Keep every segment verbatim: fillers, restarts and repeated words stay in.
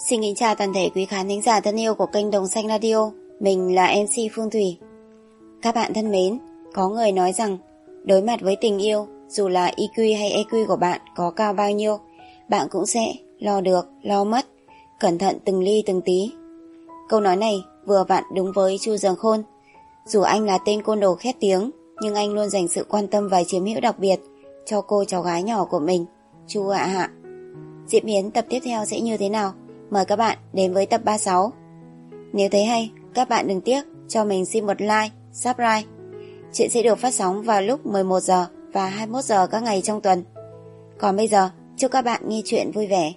Xin kính chào toàn thể quý khán thính giả thân yêu của kênh Đồng Xanh Radio. Mình là em xê Phương Thủy. Các bạn thân mến, có người nói rằng đối mặt với tình yêu, dù là i kiu hay e kiu của bạn có cao bao nhiêu, bạn cũng sẽ lo được, lo mất, cẩn thận từng ly từng tí. Câu nói này vừa vặn đúng với Chu Dường Khôn. Dù anh là tên côn đồ khét tiếng, nhưng anh luôn dành sự quan tâm và chiếm hữu đặc biệt cho cô cháu gái nhỏ của mình, Chu Hạ Hạ. Diễn biến tập tiếp theo sẽ như thế nào? Mời các bạn đến với tập ba mươi sáu. Nếu thấy hay, các bạn đừng tiếc cho mình xin một like, subscribe. Chuyện sẽ được phát sóng vào lúc mười một giờ và hai mươi mốt giờ các ngày trong tuần. Còn bây giờ, chúc các bạn nghe chuyện vui vẻ.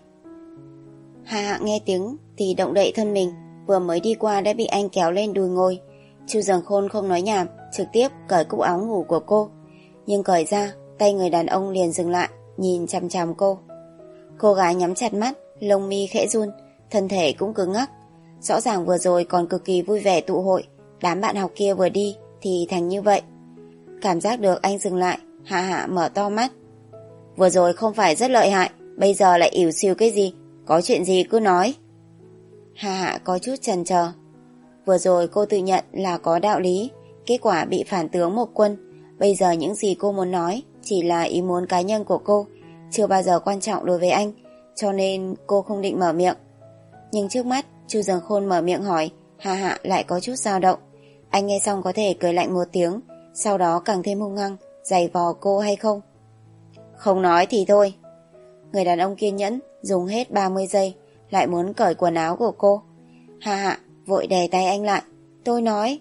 Hạ Hạ nghe tiếng thì động đậy thân mình, vừa mới đi qua đã bị anh kéo lên đùi ngồi. Chu Dường Khôn không nói nhảm, trực tiếp cởi cúc áo ngủ của cô. Nhưng cởi ra, tay người đàn ông liền dừng lại, nhìn chằm chằm cô. Cô gái nhắm chặt mắt, lông mi khẽ run, thân thể cũng cứng ngắc. Rõ ràng vừa rồi còn cực kỳ vui vẻ tụ hội, đám bạn học kia vừa đi thì thành như vậy. Cảm giác được anh dừng lại, Hạ Hạ mở to mắt. Vừa rồi không phải rất lợi hại, bây giờ lại ỉu xìu cái gì? Có chuyện gì cứ nói. Hạ Hạ có chút chần chờ. Vừa rồi cô tự nhận là có đạo lý, kết quả bị phản tướng một quân. Bây giờ những gì cô muốn nói chỉ là ý muốn cá nhân của cô, chưa bao giờ quan trọng đối với anh, cho nên cô không định mở miệng. Nhưng trước mắt Chu Dường Khôn mở miệng hỏi, Hạ Hạ lại có chút dao động. Anh nghe xong có thể cười lạnh một tiếng, sau đó càng thêm hung hăng giày vò cô hay không? Không nói thì thôi. Người đàn ông kiên nhẫn dùng hết ba mươi giây lại muốn cởi quần áo của cô. Hạ Hạ vội đè tay anh lại. Tôi nói.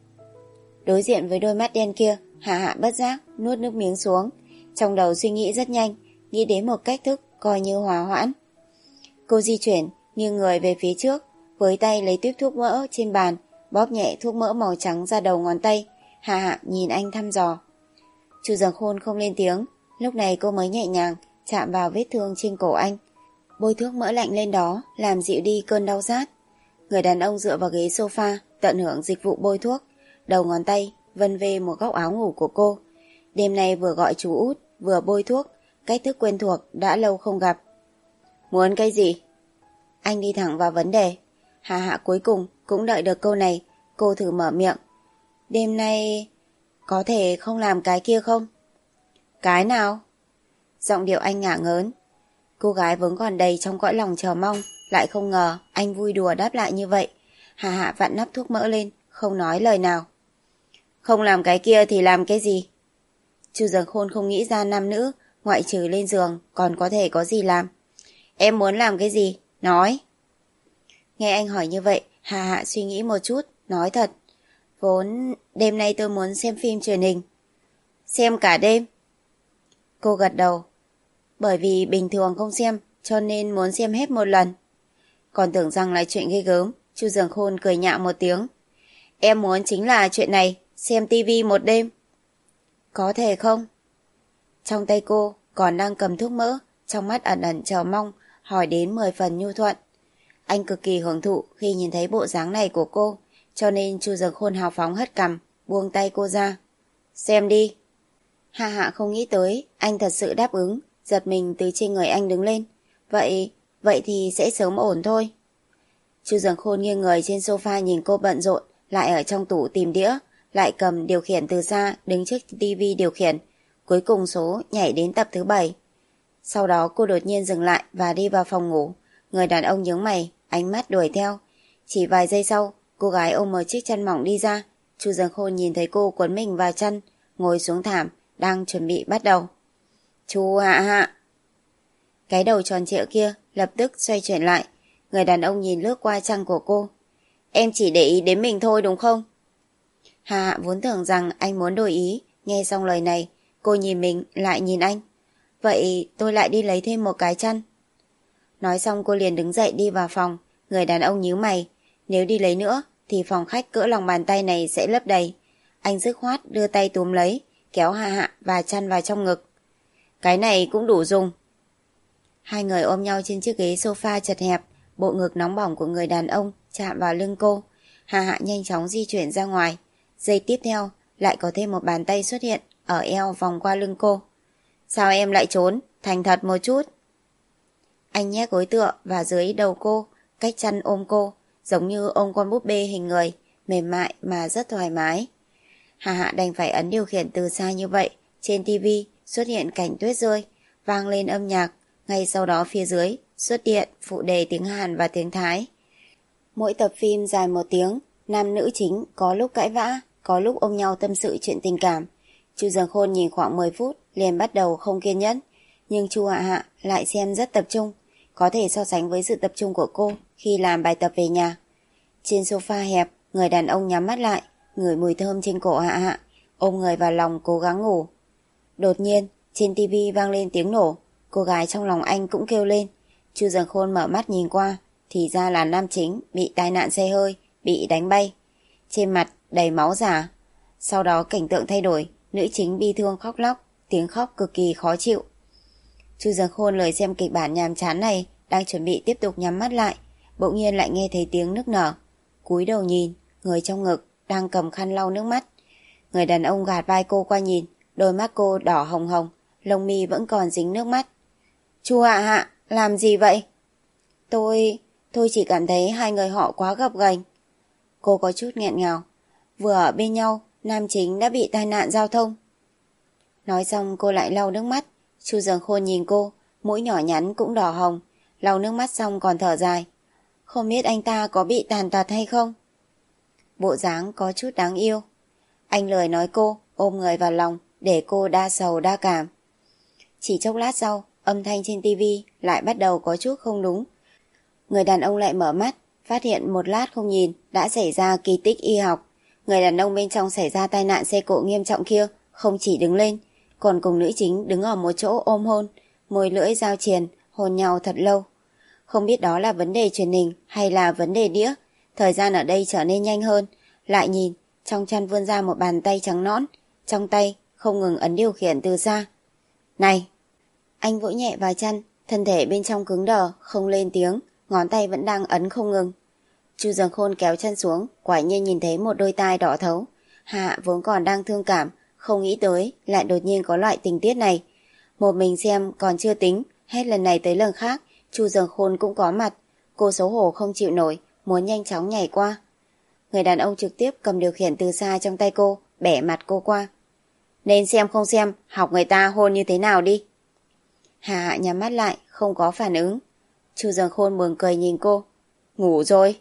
Đối diện với đôi mắt đen kia, Hạ Hạ bất giác nuốt nước miếng xuống. Trong đầu suy nghĩ rất nhanh, nghĩ đến một cách thức coi như hòa hoãn. Cô di chuyển nghiêng người về phía trước, với tay lấy tuyếp thuốc mỡ trên bàn, bóp nhẹ thuốc mỡ màu trắng ra đầu ngón tay. Hạ Hạ nhìn anh thăm dò. Chu Dường Khôn không lên tiếng, lúc này cô mới nhẹ nhàng chạm vào vết thương trên cổ anh, bôi thuốc mỡ lạnh lên đó làm dịu đi cơn đau rát. Người đàn ông dựa vào ghế sofa tận hưởng dịch vụ bôi thuốc, đầu ngón tay vân về một góc áo ngủ của cô. Đêm nay vừa gọi chú út vừa bôi thuốc, cách thức quen thuộc đã lâu không gặp. Muốn cái gì? Anh đi thẳng vào vấn đề. Hạ Hạ cuối cùng cũng đợi được câu này. Cô thử mở miệng. Đêm nay có thể không làm cái kia không? Cái nào? Giọng điệu anh ngả ngớn. Cô gái vốn còn đầy trong cõi lòng chờ mong, lại không ngờ anh vui đùa đáp lại như vậy. Hạ Hạ vặn nắp thuốc mỡ lên, không nói lời nào. Không làm cái kia thì làm cái gì? Chu Dường Khôn không nghĩ ra nam nữ ngoại trừ lên giường còn có thể có gì làm. Em muốn làm cái gì? Nói. Nghe anh hỏi như vậy, Hạ Hạ suy nghĩ một chút, nói thật. Vốn đêm nay tôi muốn xem phim truyền hình. Xem cả đêm? Cô gật đầu. Bởi vì bình thường không xem, cho nên muốn xem hết một lần. Còn tưởng rằng là chuyện ghê gớm, Chu Dường Khôn cười nhạo một tiếng. Em muốn chính là chuyện này, xem tivi một đêm. Có thể không? Trong tay cô còn đang cầm thuốc mỡ, trong mắt ẩn ẩn chờ mong, hỏi đến mười phần nhu thuận. Anh cực kỳ hưởng thụ khi nhìn thấy bộ dáng này của cô, cho nên Chu Dường Khôn hào phóng hất cằm, buông tay cô ra. Xem đi. Hạ Hạ không nghĩ tới anh thật sự đáp ứng, giật mình từ trên người anh đứng lên. Vậy, vậy thì sẽ sớm ổn thôi. Chu Dường Khôn nghiêng người trên sofa nhìn cô bận rộn, lại ở trong tủ tìm đĩa, lại cầm điều khiển từ xa đứng trước tivi điều khiển. Cuối cùng số nhảy đến tập thứ bảy. Sau đó cô đột nhiên dừng lại và đi vào phòng ngủ. Người đàn ông nhướng mày, ánh mắt đuổi theo. Chỉ vài giây sau, cô gái ôm một chiếc chăn mỏng đi ra. Chu Dường Khôn nhìn thấy cô quấn mình vào chăn, ngồi xuống thảm, đang chuẩn bị bắt đầu. Chu Hạ Hạ. Cái đầu tròn trịa kia lập tức xoay chuyển lại. Người đàn ông nhìn lướt qua chăn của cô. Em chỉ để ý đến mình thôi đúng không? Hạ Hạ vốn tưởng rằng anh muốn đổi ý. Nghe xong lời này, cô nhìn mình lại nhìn anh. Vậy tôi lại đi lấy thêm một cái chăn. Nói xong cô liền đứng dậy đi vào phòng. Người đàn ông nhíu mày. Nếu đi lấy nữa thì phòng khách cỡ lòng bàn tay này sẽ lấp đầy. Anh dứt khoát đưa tay túm lấy, kéo Hạ Hạ và chăn vào trong ngực. Cái này cũng đủ dùng. Hai người ôm nhau trên chiếc ghế sofa chật hẹp. Bộ ngực nóng bỏng của người đàn ông chạm vào lưng cô. Hạ Hạ nhanh chóng di chuyển ra ngoài. Giây tiếp theo lại có thêm một bàn tay xuất hiện ở eo vòng qua lưng cô. Sao em lại trốn? Thành thật một chút. Anh nhét gối tựa và dưới đầu cô, cách chăn ôm cô, giống như ôm con búp bê hình người, mềm mại mà rất thoải mái. Hà Hạ đành phải ấn điều khiển từ xa như vậy. Trên tivi xuất hiện cảnh tuyết rơi, vang lên âm nhạc, ngay sau đó phía dưới xuất hiện phụ đề tiếng Hàn và tiếng Thái. Mỗi tập phim dài một tiếng, nam nữ chính có lúc cãi vã, có lúc ôm nhau tâm sự chuyện tình cảm. Chu Dường Khôn nhìn khoảng mười phút liền bắt đầu không kiên nhẫn, nhưng Chu Hạ Hạ lại xem rất tập trung, có thể so sánh với sự tập trung của cô khi làm bài tập về nhà. Trên sofa hẹp, người đàn ông nhắm mắt lại, ngửi mùi thơm trên cổ Hạ Hạ, ôm người vào lòng cố gắng ngủ. Đột nhiên, trên tivi vang lên tiếng nổ, cô gái trong lòng anh cũng kêu lên. Chu Dường Khôn mở mắt nhìn qua, thì ra là nam chính bị tai nạn xe hơi, bị đánh bay. Trên mặt đầy máu giả. Sau đó cảnh tượng thay đổi, nữ chính bi thương khóc lóc, tiếng khóc cực kỳ khó chịu. Chu Dường Khôn lười xem kịch bản nhàm chán này, đang chuẩn bị tiếp tục nhắm mắt lại, bỗng nhiên lại nghe thấy tiếng nức nở. Cúi đầu nhìn, người trong ngực đang cầm khăn lau nước mắt. Người đàn ông gạt vai cô qua nhìn, đôi mắt cô đỏ hồng hồng, lông mi vẫn còn dính nước mắt. Chu Hạ Hạ, làm gì vậy? Tôi... tôi chỉ cảm thấy hai người họ quá gập ghềnh. Cô có chút nghẹn ngào. Vừa ở bên nhau, nam chính đã bị tai nạn giao thông. Nói xong cô lại lau nước mắt. Chu Dường Khôn nhìn cô, mũi nhỏ nhắn cũng đỏ hồng, lau nước mắt xong còn thở dài. Không biết anh ta có bị tàn tật hay không? Bộ dáng có chút đáng yêu. Anh lười nói cô, ôm người vào lòng, để cô đa sầu đa cảm. Chỉ chốc lát sau, âm thanh trên tivi lại bắt đầu có chút không đúng. Người đàn ông lại mở mắt, phát hiện một lát không nhìn đã xảy ra kỳ tích y học. Người đàn ông bên trong xảy ra tai nạn xe cộ nghiêm trọng kia không chỉ đứng lên, còn cùng nữ chính đứng ở một chỗ ôm hôn, môi lưỡi giao triền, hôn nhau thật lâu. Không biết đó là vấn đề truyền hình hay là vấn đề đĩa. Thời gian ở đây trở nên nhanh hơn. Lại nhìn, trong chăn vươn ra một bàn tay trắng nõn, trong tay không ngừng ấn điều khiển từ xa. Này! Anh vỗ nhẹ vào chăn, thân thể bên trong cứng đờ, không lên tiếng, ngón tay vẫn đang ấn không ngừng. Chu Dường Khôn kéo chân xuống, quả nhiên nhìn thấy một đôi tai đỏ thấu. Hạ vốn còn đang thương cảm, không nghĩ tới lại đột nhiên có loại tình tiết này. Một mình xem còn chưa tính, hết lần này tới lần khác, Chu Dường Khôn cũng có mặt. Cô xấu hổ không chịu nổi, muốn nhanh chóng nhảy qua. Người đàn ông trực tiếp cầm điều khiển từ xa trong tay cô, bẻ mặt cô qua. Nên xem không xem, học người ta hôn như thế nào đi. Hà Hạ nhắm mắt lại, không có phản ứng. Chu Dường Khôn buồn cười nhìn cô. Ngủ rồi.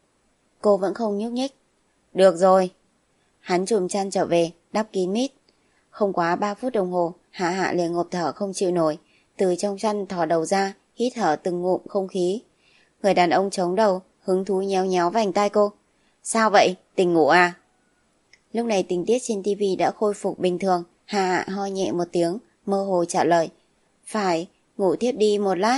Cô vẫn không nhúc nhích. Được rồi. Hắn chùm chăn trở về, đắp kín mít. Không quá ba phút đồng hồ, Hạ Hạ liền ngộp thở không chịu nổi, từ trong chăn thò đầu ra, hít thở từng ngụm không khí. Người đàn ông chống đầu, hứng thú nhéo nhéo vành tai cô. Sao vậy? Tỉnh ngủ à? Lúc này tình tiết trên tivi đã khôi phục bình thường. Hạ Hạ ho nhẹ một tiếng, mơ hồ trả lời. Phải, ngủ tiếp đi một lát.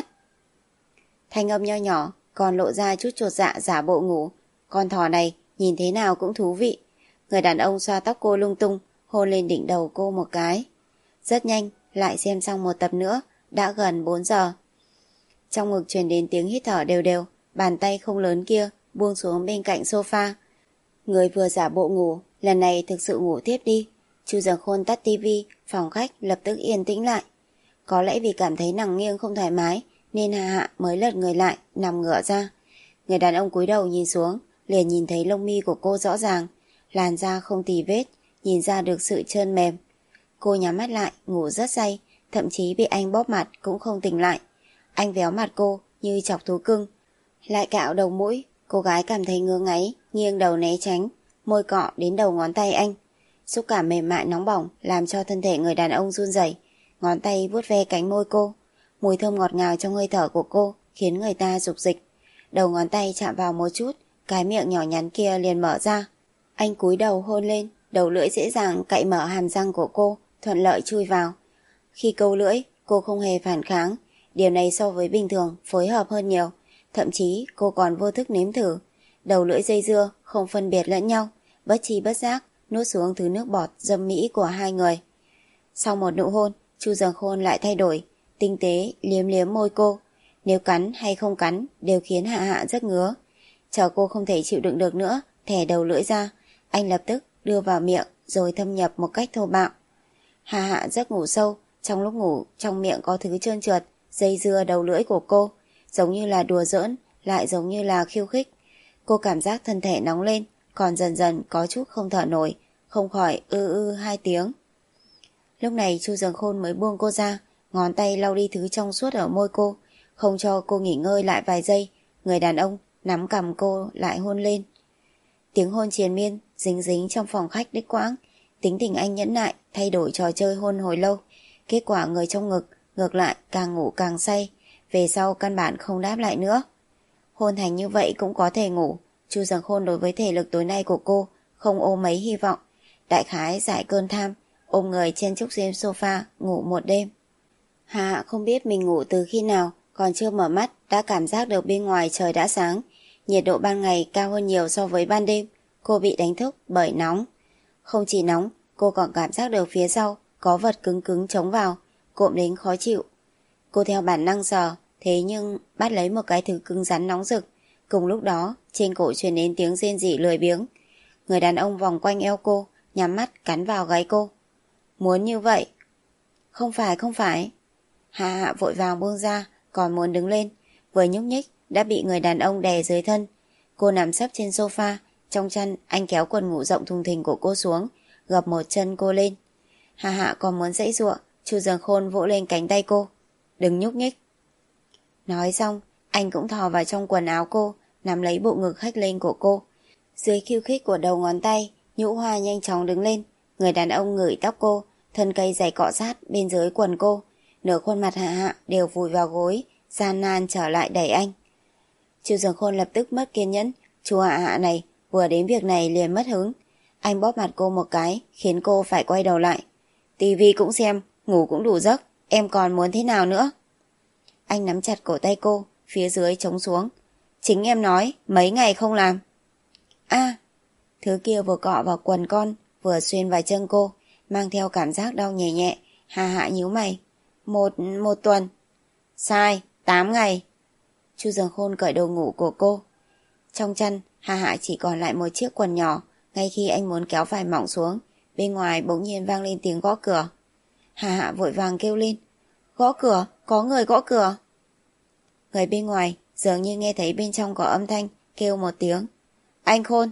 Thanh âm nho nhỏ, còn lộ ra chút chột dạ giả bộ ngủ. Con thỏ này, nhìn thế nào cũng thú vị. Người đàn ông xoa tóc cô lung tung, hôn lên đỉnh đầu cô một cái. Rất nhanh, lại xem xong một tập nữa, đã gần bốn giờ. Trong ngực truyền đến tiếng hít thở đều đều, bàn tay không lớn kia buông xuống bên cạnh sofa. Người vừa giả bộ ngủ, lần này thực sự ngủ tiếp đi. Chu Dường Khôn tắt tivi, phòng khách lập tức yên tĩnh lại. Có lẽ vì cảm thấy nằm nghiêng không thoải mái, nên Hạ Hạ mới lật người lại, nằm ngửa ra. Người đàn ông cúi đầu nhìn xuống, liền nhìn thấy lông mi của cô rõ ràng, làn da không tì vết, nhìn ra được sự trơn mềm. Cô nhắm mắt lại, ngủ rất say, thậm chí bị anh bóp mặt cũng không tỉnh lại. Anh véo mặt cô như chọc thú cưng, lại cạo đầu mũi. Cô gái cảm thấy ngứa ngáy, nghiêng đầu né tránh, môi cọ đến đầu ngón tay anh. Xúc cảm mềm mại nóng bỏng làm cho thân thể người đàn ông run rẩy. Ngón tay vuốt ve cánh môi cô, mùi thơm ngọt ngào trong hơi thở của cô khiến người ta rục dịch. Đầu ngón tay chạm vào một chút, cái miệng nhỏ nhắn kia liền mở ra. Anh cúi đầu hôn lên, đầu lưỡi dễ dàng cạy mở hàm răng của cô, thuận lợi chui vào. Khi câu lưỡi, cô không hề phản kháng. Điều này so với bình thường phối hợp hơn nhiều. Thậm chí cô còn vô thức nếm thử. Đầu lưỡi dây dưa không phân biệt lẫn nhau, bất chi bất giác nuốt xuống thứ nước bọt dâm mỹ của hai người. Sau một nụ hôn, Chu Dường Khôn lại thay đổi, tinh tế liếm liếm môi cô. Nếu cắn hay không cắn đều khiến Hạ Hạ rất ngứa. Chờ cô không thể chịu đựng được nữa, thẻ đầu lưỡi ra, anh lập tức đưa vào miệng rồi thâm nhập một cách thô bạo. Hạ Hạ rất ngủ sâu, trong lúc ngủ trong miệng có thứ trơn trượt dây dưa đầu lưỡi của cô, giống như là đùa giỡn lại giống như là khiêu khích. Cô cảm giác thân thể nóng lên, còn dần dần có chút không thở nổi, không khỏi ư ư hai tiếng. Lúc này Chu Dường Khôn mới buông cô ra, ngón tay lau đi thứ trong suốt ở môi cô, không cho cô nghỉ ngơi lại vài giây. Người đàn ông nắm cằm cô lại hôn lên. Tiếng hôn triền miên, dính dính trong phòng khách đứt quãng. Tính tình anh nhẫn nại, thay đổi trò chơi hôn hồi lâu. Kết quả người trong ngực, ngược lại càng ngủ càng say. Về sau căn bản không đáp lại nữa. Hôn thành như vậy cũng có thể ngủ. Chu Dường Khôn đối với thể lực tối nay của cô không ôm mấy hy vọng. Đại khái giải cơn tham, ôm người trên chiếc ghế sofa ngủ một đêm. Hạ Hạ không biết mình ngủ từ khi nào, còn chưa mở mắt đã cảm giác được bên ngoài trời đã sáng. Nhiệt độ ban ngày cao hơn nhiều so với ban đêm. Cô bị đánh thức bởi nóng. Không chỉ nóng, cô còn cảm giác được phía sau có vật cứng cứng chống vào, cộm đến khó chịu. Cô theo bản năng sờ, thế nhưng bắt lấy một cái thứ cứng rắn nóng rực. Cùng lúc đó, trên cổ truyền đến tiếng rên rỉ lười biếng. Người đàn ông vòng quanh eo cô, nhắm mắt cắn vào gáy cô. Muốn như vậy? Không phải, không phải. Hạ Hạ vội vàng buông ra, còn muốn đứng lên. Vừa nhúc nhích, đã bị người đàn ông đè dưới thân. Cô nằm sấp trên sofa, trong chăn anh kéo quần ngủ rộng thùng thình của cô xuống, gập một chân cô lên. Hạ Hạ còn muốn giãy giụa, Chu Dường Khôn vỗ lên cánh tay cô. Đừng nhúc nhích. Nói xong, anh cũng thò vào trong quần áo cô, nắm lấy bộ ngực hếch lên của cô. Dưới khiêu khích của đầu ngón tay, nhũ hoa nhanh chóng đứng lên. Người đàn ông ngửi tóc cô, thân cây giày cọ sát bên dưới quần cô. Nửa khuôn mặt Hạ Hạ đều vùi vào gối, gian nan trở lại đẩy anh. Chu Dường Khôn lập tức mất kiên nhẫn. Chú Hạ Hạ này vừa đến việc này liền mất hứng. Anh bóp mặt cô một cái, khiến cô phải quay đầu lại. Tivi cũng xem, ngủ cũng đủ giấc, em còn muốn thế nào nữa? Anh nắm chặt cổ tay cô, phía dưới chống xuống. Chính em nói, mấy ngày không làm. A, thứ kia vừa cọ vào quần con, vừa xuyên vào chân cô, mang theo cảm giác đau nhẹ nhẹ. Hạ Hạ nhíu mày. Một, một tuần. Sai, tám ngày. Chu Dường Khôn cởi đồ ngủ của cô. Trong chăn, Hạ Hạ chỉ còn lại một chiếc quần nhỏ. Ngay khi anh muốn kéo vải mỏng xuống, bên ngoài bỗng nhiên vang lên tiếng gõ cửa. Hạ Hạ vội vàng kêu lên. Gõ cửa, có người gõ cửa. Người bên ngoài dường như nghe thấy bên trong có âm thanh, kêu một tiếng. Anh Khôn.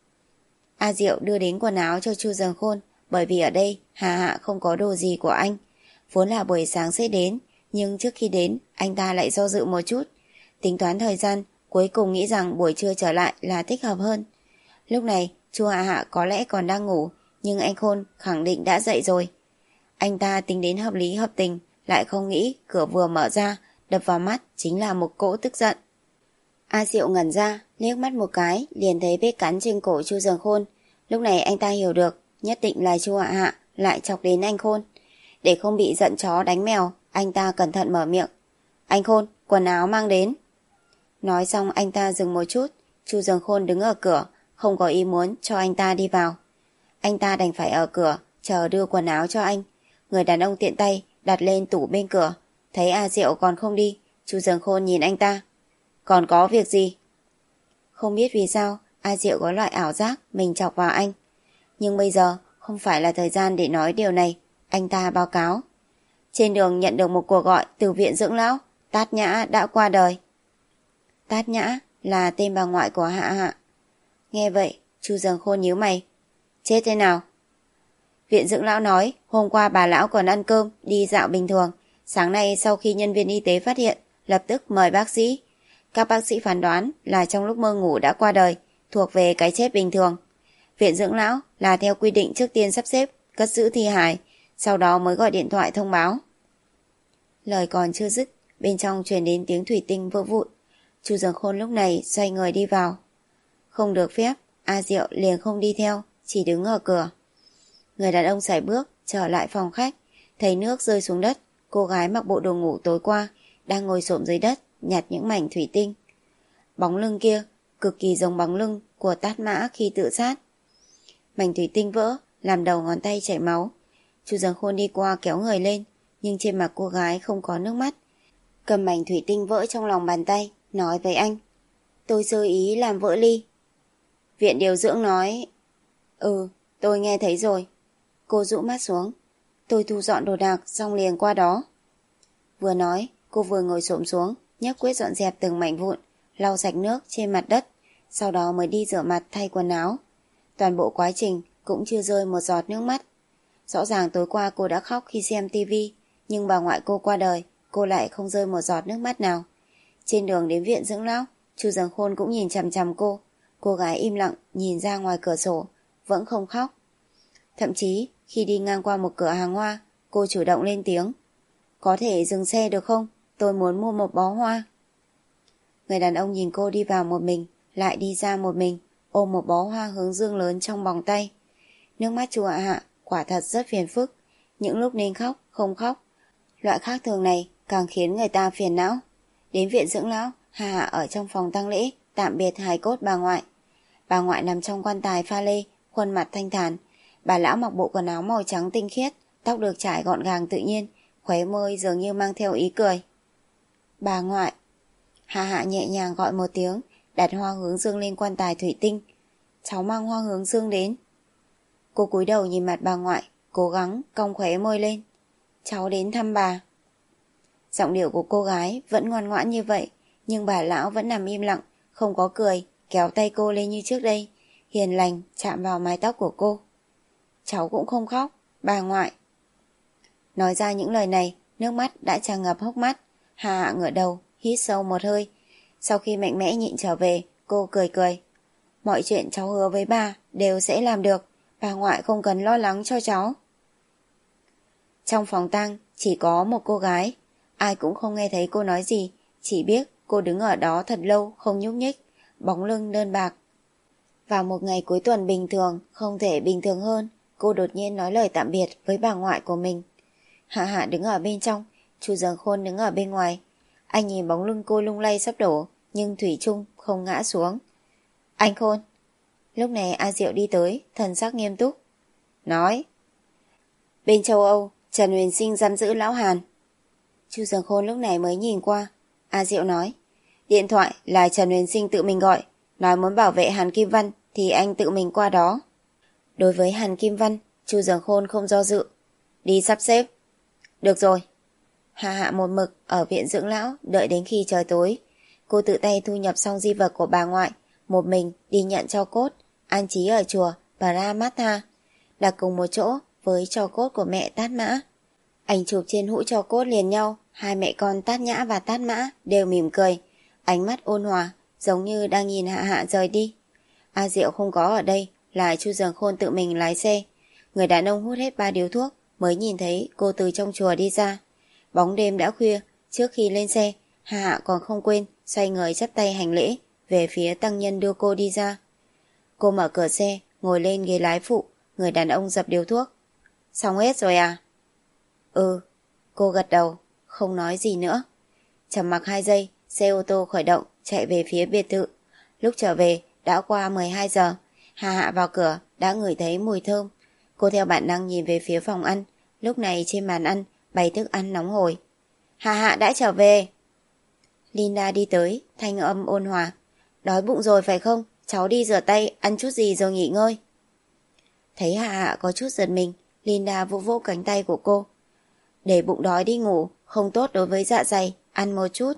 A Diệu đưa đến quần áo cho Chu Dường Khôn, bởi vì ở đây Hạ Hạ không có đồ gì của anh. Vốn là buổi sáng sẽ đến, nhưng trước khi đến, anh ta lại do dự một chút. Tính toán thời gian, cuối cùng nghĩ rằng buổi trưa trở lại là thích hợp hơn. Lúc này, Chu Hạ Hạ có lẽ còn đang ngủ, nhưng anh Khôn khẳng định đã dậy rồi. Anh ta tính đến hợp lý hợp tình, lại không nghĩ cửa vừa mở ra, đập vào mắt chính là một cỗ tức giận. A Diệu ngẩn ra, liếc mắt một cái, liền thấy vết cắn trên cổ Chu Dường Khôn. Lúc này anh ta hiểu được, nhất định là Chu Hạ Hạ lại chọc đến anh Khôn. Để không bị giận chó đánh mèo, anh ta cẩn thận mở miệng. Anh Khôn, quần áo mang đến. Nói xong anh ta dừng một chút. Chu Dường Khôn đứng ở cửa, không có ý muốn cho anh ta đi vào. Anh ta đành phải ở cửa, chờ đưa quần áo cho anh. Người đàn ông tiện tay đặt lên tủ bên cửa. Thấy A Diệu còn không đi, Chu Dường Khôn nhìn anh ta. Còn có việc gì? Không biết vì sao A Diệu có loại ảo giác mình chọc vào anh. Nhưng bây giờ không phải là thời gian để nói điều này. Anh ta báo cáo. Trên đường nhận được một cuộc gọi từ viện dưỡng lão. Tát Nhã đã qua đời. Tát Nhã là tên bà ngoại của Hạ Hạ. Nghe vậy, Chu Dường Khôn nhíu mày. Chết thế nào? Viện dưỡng lão nói hôm qua bà lão còn ăn cơm, đi dạo bình thường. Sáng nay sau khi nhân viên y tế phát hiện, lập tức mời bác sĩ. Các bác sĩ phán đoán là trong lúc mơ ngủ đã qua đời, thuộc về cái chết bình thường. Viện dưỡng lão là theo quy định trước tiên sắp xếp, cất giữ thi hài, sau đó mới gọi điện thoại thông báo. Lời còn chưa dứt, bên trong truyền đến tiếng thủy tinh vỡ vụn. Chu Dường Khôn lúc này xoay người đi vào. Không được phép, A Diệu liền không đi theo, chỉ đứng ở cửa. Người đàn ông sải bước trở lại phòng khách, thấy nước rơi xuống đất. Cô gái mặc bộ đồ ngủ tối qua đang ngồi xổm dưới đất nhặt những mảnh thủy tinh. Bóng lưng kia cực kỳ giống bóng lưng của Tát Mã khi tự sát. Mảnh thủy tinh vỡ làm đầu ngón tay chảy máu. Chu Dường Khôn đi qua kéo người lên, nhưng trên mặt cô gái không có nước mắt. Cầm mảnh thủy tinh vỡ trong lòng bàn tay, nói với anh. Tôi sơ ý làm vỡ ly. Viện điều dưỡng nói. Ừ, tôi nghe thấy rồi. Cô rũ mắt xuống. Tôi thu dọn đồ đạc xong liền qua đó. Vừa nói, cô vừa ngồi xổm xuống, nhấc quyết dọn dẹp từng mảnh vụn, lau sạch nước trên mặt đất, sau đó mới đi rửa mặt thay quần áo. Toàn bộ quá trình cũng chưa rơi một giọt nước mắt. Rõ ràng tối qua cô đã khóc khi xem tivi, nhưng bà ngoại cô qua đời, cô lại không rơi một giọt nước mắt nào. Trên đường đến viện dưỡng lão, Chu Dần Khôn cũng nhìn chằm chằm cô. Cô gái im lặng nhìn ra ngoài cửa sổ, vẫn không khóc. Thậm chí khi đi ngang qua một cửa hàng hoa, cô chủ động lên tiếng. Có thể dừng xe được không? Tôi muốn mua một bó hoa. Người đàn ông nhìn cô đi vào một mình, lại đi ra một mình, ôm một bó hoa hướng dương lớn trong vòng tay. Nước mắt Chu Hạ Hạ quả thật rất phiền phức. Những lúc nên khóc, không khóc. Loại khác thường này càng khiến người ta phiền não. Đến viện dưỡng lão, Hạ Hạ ở trong phòng tang lễ tạm biệt hài cốt bà ngoại. Bà ngoại nằm trong quan tài pha lê, khuôn mặt thanh thản. Bà lão mặc bộ quần áo màu trắng tinh khiết, tóc được trải gọn gàng tự nhiên, khóe môi dường như mang theo ý cười. Bà ngoại. Hạ Hạ nhẹ nhàng gọi một tiếng, đặt hoa hướng dương lên quan tài thủy tinh. Cháu mang hoa hướng dương đến. Cô cúi đầu nhìn mặt bà ngoại, cố gắng cong khóe môi lên. Cháu đến thăm bà. Giọng điệu của cô gái vẫn ngoan ngoãn như vậy, nhưng bà lão vẫn nằm im lặng, không có cười, kéo tay cô lên như trước đây, hiền lành chạm vào mái tóc của cô. Cháu cũng không khóc, bà ngoại. Nói ra những lời này, nước mắt đã tràn ngập hốc mắt. Hạ Hạ ngửa đầu, hít sâu một hơi. Sau khi mạnh mẽ nhịn trở về, cô cười cười. Mọi chuyện cháu hứa với bà đều sẽ làm được, bà ngoại không cần lo lắng cho cháu. Trong phòng tang chỉ có một cô gái, ai cũng không nghe thấy cô nói gì, chỉ biết cô đứng ở đó thật lâu không nhúc nhích, bóng lưng đơn bạc. Vào một ngày cuối tuần bình thường, không thể bình thường hơn, cô đột nhiên nói lời tạm biệt với bà ngoại của mình. Hạ Hạ đứng ở bên trong, Chu Dần Khôn đứng ở bên ngoài. Anh nhìn bóng lưng cô lung lay sắp đổ, nhưng thủy chung không ngã xuống. Anh Khôn. Lúc này A Diệu đi tới, thần sắc nghiêm túc. Nói. Bên châu Âu, Trần Huyền Sinh giam giữ lão Hàn. Chu Dần Khôn lúc này mới nhìn qua. A Diệu nói. Điện thoại là Trần Huyền Sinh tự mình gọi, nói muốn bảo vệ Hàn Kim Văn thì anh tự mình qua đó. Đối với Hàn Kim Văn, Chu Dần Khôn không do dự. Đi sắp xếp. Được rồi. Hạ Hạ một mực ở viện dưỡng lão đợi đến khi trời tối. Cô tự tay thu nhập xong di vật của bà ngoại, một mình đi nhận tro cốt, an trí ở chùa Paramatha, đặt cùng một chỗ với tro cốt của mẹ Tát Mã. Ảnh chụp trên hũ tro cốt liền nhau, hai mẹ con Tát Nhã và Tát Mã đều mỉm cười, ánh mắt ôn hòa, giống như đang nhìn Hạ Hạ rời đi. A Diệu không có ở đây, là Chu Dần Khôn tự mình lái xe. Người đàn ông hút hết ba điếu thuốc mới nhìn thấy cô từ trong chùa đi ra. Bóng đêm đã khuya, trước khi lên xe, Hạ Hạ còn không quên xoay người chắp tay hành lễ về phía tăng nhân đưa cô đi ra. Cô mở cửa xe, ngồi lên ghế lái phụ, người đàn ông dập điếu thuốc. Xong hết rồi à? Ừ, cô gật đầu, không nói gì nữa. Trầm mặc hai giây, xe ô tô khởi động, chạy về phía biệt thự. Lúc trở về, đã qua mười hai giờ, Hạ Hạ vào cửa, đã ngửi thấy mùi thơm. Cô theo bản năng nhìn về phía phòng ăn, lúc này trên bàn ăn, bày thức ăn nóng hổi. Hạ Hạ đã trở về. Linda đi tới, thanh âm ôn hòa. Đói bụng rồi phải không? Cháu đi rửa tay, ăn chút gì rồi nghỉ ngơi. Thấy Hạ Hạ có chút giật mình, Linda vỗ vỗ cánh tay của cô. Để bụng đói đi ngủ, không tốt đối với dạ dày, ăn một chút.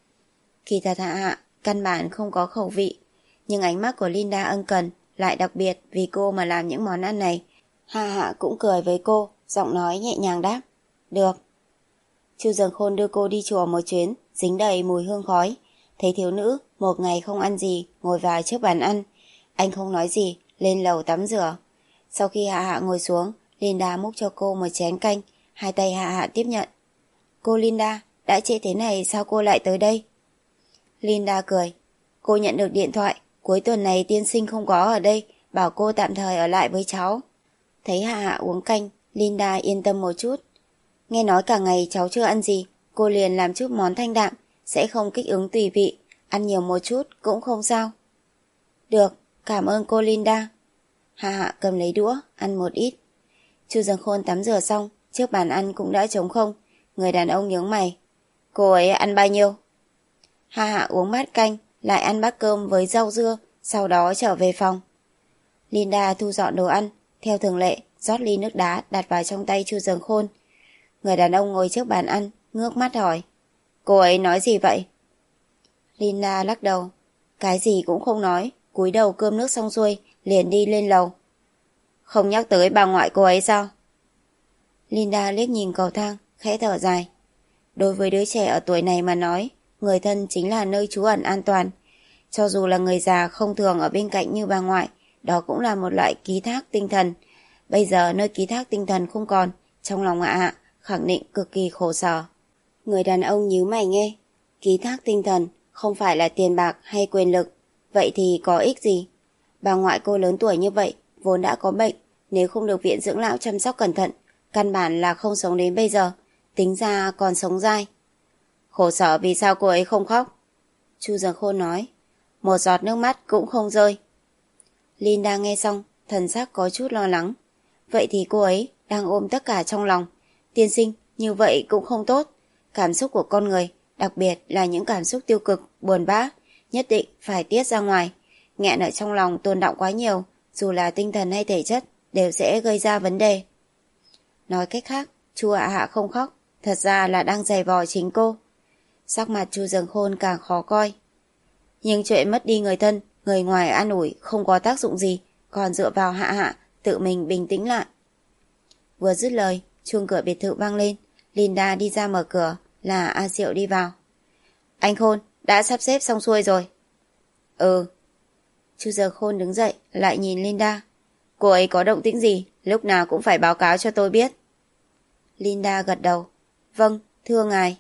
Kỳ thật Hạ Hạ, căn bản không có khẩu vị, nhưng ánh mắt của Linda ân cần, lại đặc biệt vì cô mà làm những món ăn này. Hạ Hạ cũng cười với cô, giọng nói nhẹ nhàng đáp. Được. Chu Dần Khôn đưa cô đi chùa một chuyến, dính đầy mùi hương khói. Thấy thiếu nữ, một ngày không ăn gì, ngồi vào trước bàn ăn. Anh không nói gì, lên lầu tắm rửa. Sau khi Hạ Hạ ngồi xuống, Linda múc cho cô một chén canh, hai tay Hạ Hạ tiếp nhận. Cô Linda, đã trễ thế này sao cô lại tới đây? Linda cười. Cô nhận được điện thoại, cuối tuần này tiên sinh không có ở đây, bảo cô tạm thời ở lại với cháu. Thấy Hạ Hạ uống canh, Linda yên tâm một chút. Nghe nói cả ngày cháu chưa ăn gì, cô liền làm chút món thanh đạm, sẽ không kích ứng tùy vị, ăn nhiều một chút cũng không sao. Được, cảm ơn cô Linda. Hạ Hạ cầm lấy đũa, ăn một ít. Chu Dần Khôn tắm rửa xong, trước bàn ăn cũng đã trống không. Người đàn ông nhướng mày. Cô ấy ăn bao nhiêu? Hạ Hạ uống bát canh, lại ăn bát cơm với rau dưa, sau đó trở về phòng. Linda thu dọn đồ ăn, theo thường lệ, rót ly nước đá đặt vào trong tay Chu Dần Khôn. Người đàn ông ngồi trước bàn ăn, ngước mắt hỏi. Cô ấy nói gì vậy? Linda lắc đầu. Cái gì cũng không nói, cúi đầu cơm nước xong xuôi, liền đi lên lầu. Không nhắc tới bà ngoại cô ấy sao? Linda liếc nhìn cầu thang, khẽ thở dài. Đối với đứa trẻ ở tuổi này mà nói, người thân chính là nơi trú ẩn an toàn. Cho dù là người già không thường ở bên cạnh như bà ngoại, đó cũng là một loại ký thác tinh thần. Bây giờ nơi ký thác tinh thần không còn, trong lòng Hạ Hạ khẳng định cực kỳ khổ sở. Người đàn ông nhíu mày nghe, ký thác tinh thần không phải là tiền bạc hay quyền lực, vậy thì có ích gì? Bà ngoại cô lớn tuổi như vậy, vốn đã có bệnh, nếu không được viện dưỡng lão chăm sóc cẩn thận, căn bản là không sống đến bây giờ, tính ra còn sống dai. Khổ sở vì sao cô ấy không khóc? Chu Dường Khôn nói, một giọt nước mắt cũng không rơi. Linda nghe xong, thần sắc có chút lo lắng. Vậy thì cô ấy đang ôm tất cả trong lòng. Tiên sinh, như vậy cũng không tốt. Cảm xúc của con người, đặc biệt là những cảm xúc tiêu cực, buồn bã, nhất định phải tiết ra ngoài. Nghẹn ở trong lòng tồn đọng quá nhiều, dù là tinh thần hay thể chất, đều sẽ gây ra vấn đề. Nói cách khác, Chu Hạ Hạ không khóc, thật ra là đang giày vò chính cô. Sắc mặt Chu Dường Khôn càng khó coi. Nhưng chuyện mất đi người thân, người ngoài an ủi không có tác dụng gì, còn dựa vào Hạ Hạ tự mình bình tĩnh lại. Vừa dứt lời, chuông cửa biệt thự vang lên. Linda đi ra mở cửa, là A Diệu đi vào. Anh Khôn, đã sắp xếp xong xuôi rồi. Ừ. Chu Dường Khôn đứng dậy, lại nhìn Linda. Cô ấy có động tĩnh gì, lúc nào cũng phải báo cáo cho tôi biết. Linda gật đầu. Vâng, thưa ngài.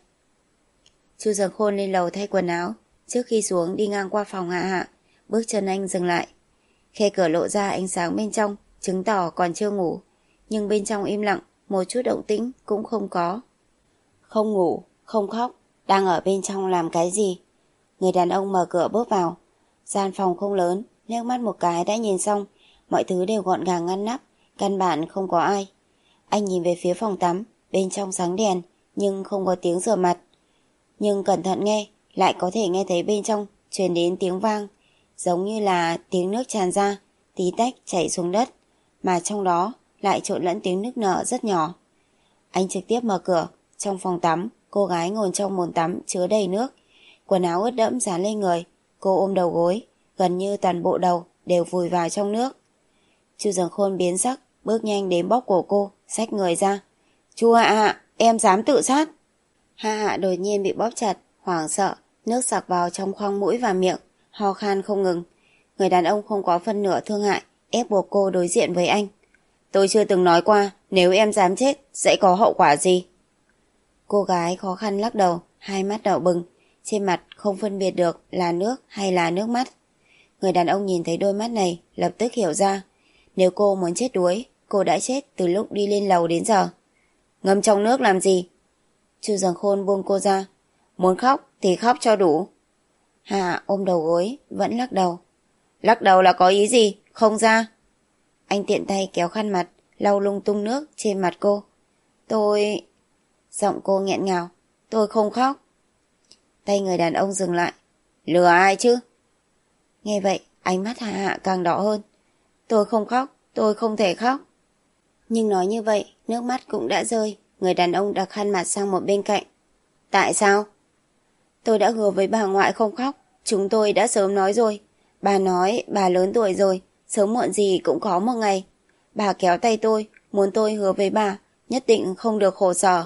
Chu Dường Khôn lên lầu thay quần áo. Trước khi xuống đi ngang qua phòng Hạ Hạ, bước chân anh dừng lại. Khe cửa lộ ra ánh sáng bên trong, chứng tỏ còn chưa ngủ. Nhưng bên trong im lặng, một chút động tĩnh cũng không có. Không ngủ, không khóc, đang ở bên trong làm cái gì? Người đàn ông mở cửa bước vào. Gian phòng không lớn, liếc mắt một cái đã nhìn xong, mọi thứ đều gọn gàng ngăn nắp, căn bản không có ai. Anh nhìn về phía phòng tắm, bên trong sáng đèn, nhưng không có tiếng rửa mặt. Nhưng cẩn thận nghe, lại có thể nghe thấy bên trong truyền đến tiếng vang, giống như là tiếng nước tràn ra, tí tách chảy xuống đất, mà trong đó lại trộn lẫn tiếng nức nở rất nhỏ. Anh trực tiếp mở cửa, trong phòng tắm, cô gái ngồi trong bồn tắm chứa đầy nước, quần áo ướt đẫm dán lên người, cô ôm đầu gối, gần như toàn bộ đầu đều vùi vào trong nước. Chu Dường Khôn biến sắc, bước nhanh đến bóp cổ cô, xách người ra. Chu Hạ Hạ, em dám tự sát. Hạ Hạ đột nhiên bị bóp chặt, hoảng sợ, nước sặc vào trong khoang mũi và miệng, ho khan không ngừng. Người đàn ông không có phân nửa thương hại, ép buộc cô đối diện với anh. Tôi chưa từng nói qua, nếu em dám chết, sẽ có hậu quả gì? Cô gái khó khăn lắc đầu, hai mắt đỏ bừng, trên mặt không phân biệt được là nước hay là nước mắt. Người đàn ông nhìn thấy đôi mắt này, lập tức hiểu ra. Nếu cô muốn chết đuối, cô đã chết từ lúc đi lên lầu đến giờ. Ngâm trong nước làm gì? Chu Dường Khôn buông cô ra. Muốn khóc thì khóc cho đủ. Hạ ôm đầu gối, vẫn lắc đầu. Lắc đầu là có ý gì? Không ra. Anh tiện tay kéo khăn mặt, lau lung tung nước trên mặt cô. Tôi... Giọng cô nghẹn ngào. Tôi không khóc. Tay người đàn ông dừng lại. Lừa ai chứ? Nghe vậy, ánh mắt Hạ Hạ càng đỏ hơn. Tôi không khóc, tôi không thể khóc. Nhưng nói như vậy, nước mắt cũng đã rơi. Người đàn ông đặt khăn mặt sang một bên cạnh. Tại sao? Tôi đã hứa với bà ngoại không khóc. Chúng tôi đã sớm nói rồi. Bà nói bà lớn tuổi rồi, sớm muộn gì cũng có một ngày. Bà kéo tay tôi, muốn tôi hứa với bà, nhất định không được khổ sở.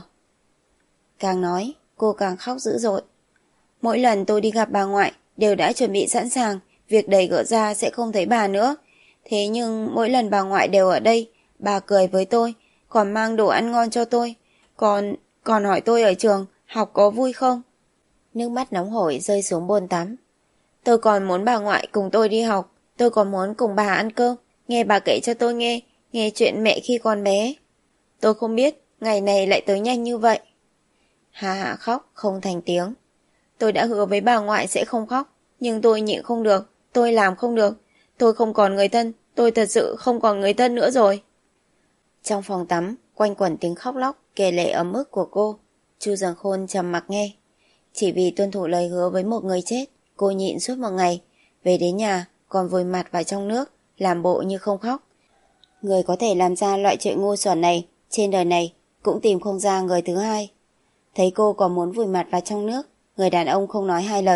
Càng nói, cô càng khóc dữ dội. Mỗi lần tôi đi gặp bà ngoại, đều đã chuẩn bị sẵn sàng, việc đẩy cửa ra sẽ không thấy bà nữa. Thế nhưng mỗi lần bà ngoại đều ở đây, bà cười với tôi, còn mang đồ ăn ngon cho tôi, còn, còn hỏi tôi ở trường, học có vui không? Nước mắt nóng hổi rơi xuống bồn tắm. Tôi còn muốn bà ngoại cùng tôi đi học, tôi còn muốn cùng bà ăn cơm, nghe bà kể cho tôi nghe, nghe chuyện mẹ khi còn bé. Tôi không biết, ngày này lại tới nhanh như vậy. Hà Hạ khóc không thành tiếng. Tôi đã hứa với bà ngoại sẽ không khóc, nhưng tôi nhịn không được, tôi làm không được. Tôi không còn người thân, tôi thật sự không còn người thân nữa rồi. Trong phòng tắm, quanh quẩn tiếng khóc lóc, kể lể ấm ức của cô. Chu Dường Khôn trầm mặc nghe. Chỉ vì tuân thủ lời hứa với một người chết, cô nhịn suốt một ngày. Về đến nhà, còn vùi mặt vào trong nước, làm bộ như không khóc. Người có thể làm ra loại chuyện ngu xuẩn này, trên đời này, cũng tìm không ra người thứ hai. Thấy cô còn muốn vùi mặt vào trong nước, người đàn ông không nói hai lời,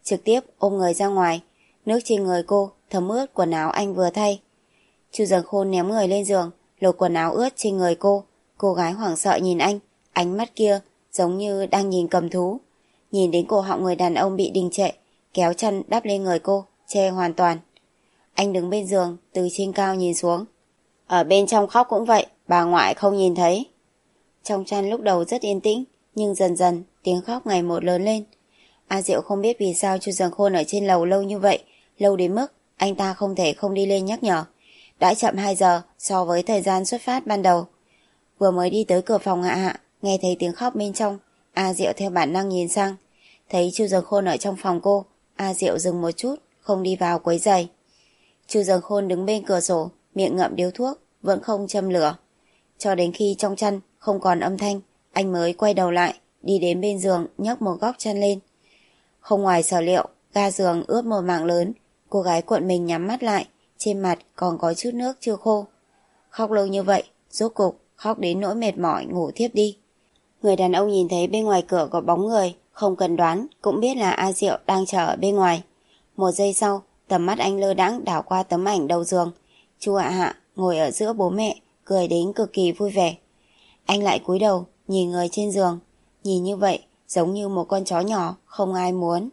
trực tiếp ôm người ra ngoài. Nước trên người cô thấm ướt quần áo anh vừa thay. Chu Dần Khôn ném người lên giường, lột quần áo ướt trên người cô. Cô gái hoảng sợ nhìn anh, ánh mắt kia giống như đang nhìn cầm thú. Nhìn đến cổ họng người đàn ông bị đình trệ, kéo chân đắp lên người cô, che hoàn toàn. Anh đứng bên giường, từ trên cao nhìn xuống. Ở bên trong khóc cũng vậy, bà ngoại không nhìn thấy. Trong chăn lúc đầu rất yên tĩnh, nhưng dần dần tiếng khóc ngày một lớn lên. A Diệu không biết vì sao Chu Dần Khôn ở trên lầu lâu như vậy, lâu đến mức anh ta không thể không đi lên nhắc nhở. Đã chậm hai giờ so với thời gian xuất phát ban đầu. Vừa mới đi tới cửa phòng Hạ Hạ, nghe thấy tiếng khóc bên trong, A Diệu theo bản năng nhìn sang. Thấy Chu Dần Khôn ở trong phòng cô, A Diệu dừng một chút, không đi vào quấy rầy. Chu Dần Khôn đứng bên cửa sổ, miệng ngậm điếu thuốc, vẫn không châm lửa. Cho đến khi trong chăn không còn âm thanh, anh mới quay đầu lại, đi đến bên giường nhấc một góc chăn lên. Không ngoài sở liệu, ga giường ướt một mảng lớn, cô gái cuộn mình nhắm mắt lại, trên mặt còn có chút nước chưa khô. Khóc lâu như vậy, rốt cục khóc đến nỗi mệt mỏi ngủ thiếp đi. Người đàn ông nhìn thấy bên ngoài cửa có bóng người, không cần đoán cũng biết là A Diệu đang chờ ở bên ngoài. Một giây sau, tầm mắt anh lơ đãng đảo qua tấm ảnh đầu giường. Chu Hạ Hạ ngồi ở giữa bố mẹ, cười đến cực kỳ vui vẻ. Anh lại cúi đầu nhìn người trên giường, nhìn như vậy giống như một con chó nhỏ không ai muốn.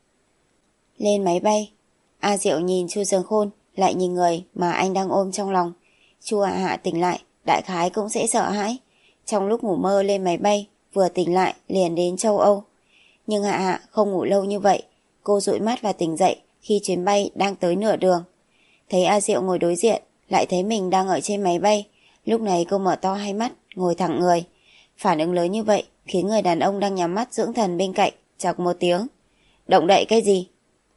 Lên máy bay. A Diệu nhìn Chu Dần Khôn, lại nhìn người mà anh đang ôm trong lòng. Chu Hạ Hạ tỉnh lại, đại khái cũng sẽ sợ hãi. Trong lúc ngủ mơ lên máy bay, vừa tỉnh lại liền đến châu Âu. Nhưng Hạ Hạ không ngủ lâu như vậy, cô dụi mắt và tỉnh dậy khi chuyến bay đang tới nửa đường. Thấy A Diệu ngồi đối diện, lại thấy mình đang ở trên máy bay. Lúc này cô mở to hai mắt, ngồi thẳng người. Phản ứng lớn như vậy khiến người đàn ông đang nhắm mắt dưỡng thần bên cạnh chọc một tiếng. Động đậy cái gì?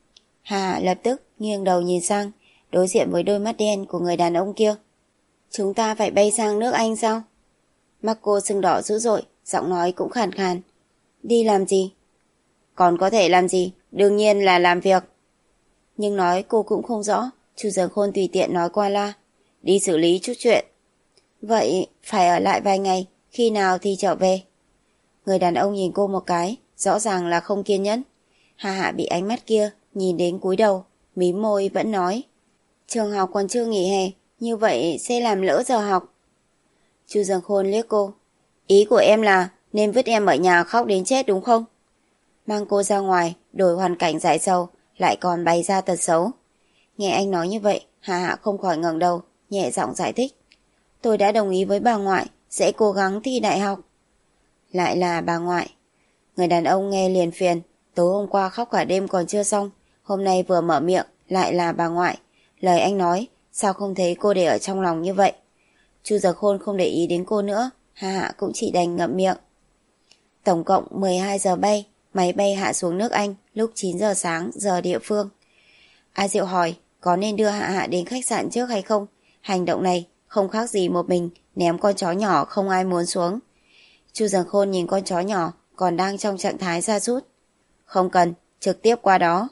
Hà lập tức nghiêng đầu nhìn sang, đối diện với đôi mắt đen của người đàn ông kia. Chúng ta phải bay sang nước Anh sao? Mắt cô sưng đỏ dữ dội, giọng nói cũng khàn khàn. Đi làm gì? Còn có thể làm gì? Đương nhiên là làm việc. Nhưng nói cô cũng không rõ. Chu Dần Khôn tùy tiện nói qua la. Đi xử lý chút chuyện. Vậy phải ở lại vài ngày, khi nào thì trở về? Người đàn ông nhìn cô một cái, rõ ràng là không kiên nhẫn. Hà Hạ bị ánh mắt kia nhìn đến cúi đầu, mím môi vẫn nói. Trường học còn chưa nghỉ hè, như vậy sẽ làm lỡ giờ học. Chu Dần Khôn liếc cô. Ý của em là nên vứt em ở nhà khóc đến chết đúng không? Mang cô ra ngoài, đổi hoàn cảnh giải sầu, lại còn bày ra tật xấu. Nghe anh nói như vậy, Hà Hạ không khỏi ngẩng đầu, nhẹ giọng giải thích. Tôi đã đồng ý với bà ngoại, sẽ cố gắng thi đại học. Lại là bà ngoại. Người đàn ông nghe liền phiền, tối hôm qua khóc cả đêm còn chưa xong, hôm nay vừa mở miệng, lại là bà ngoại. Lời anh nói, sao không thấy cô để ở trong lòng như vậy? Chu Dần Khôn không để ý đến cô nữa, Hà Hạ cũng chỉ đành ngậm miệng. Tổng cộng mười hai giờ bay, máy bay hạ xuống nước Anh lúc chín giờ sáng giờ địa phương. A Diệu hỏi có nên đưa Hạ Hạ đến khách sạn trước hay không? Hành động này không khác gì một mình ném con chó nhỏ không ai muốn xuống. Chu Dần Khôn nhìn con chó nhỏ còn đang trong trạng thái sa sút. Không cần, trực tiếp qua đó.